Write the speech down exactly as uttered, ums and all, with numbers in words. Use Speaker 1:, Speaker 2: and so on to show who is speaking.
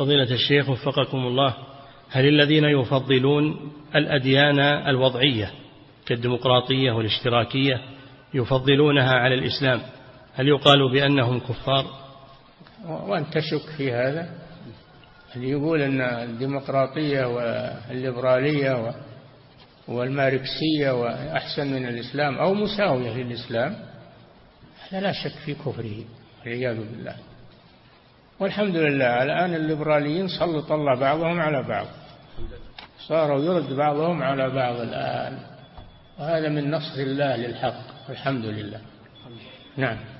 Speaker 1: فضيلة الشيخ وفقكم الله، هل الذين يفضلون الأديان الوضعية كالديمقراطية والاشتراكية يفضلونها على الإسلام هل يقال بأنهم كفار؟
Speaker 2: وأنت تشك في هذا؟ اللي يقول أن الديمقراطية والليبرالية والماركسية وأحسن من الإسلام أو مساوية للإسلام هذا لا شك في كفره والعياذ بالله. والحمد لله الآن الليبراليين سلط الله بعضهم على بعض، صاروا يرد بعضهم على بعض الآن، وهذا من نصر الله للحق والحمد لله. نعم.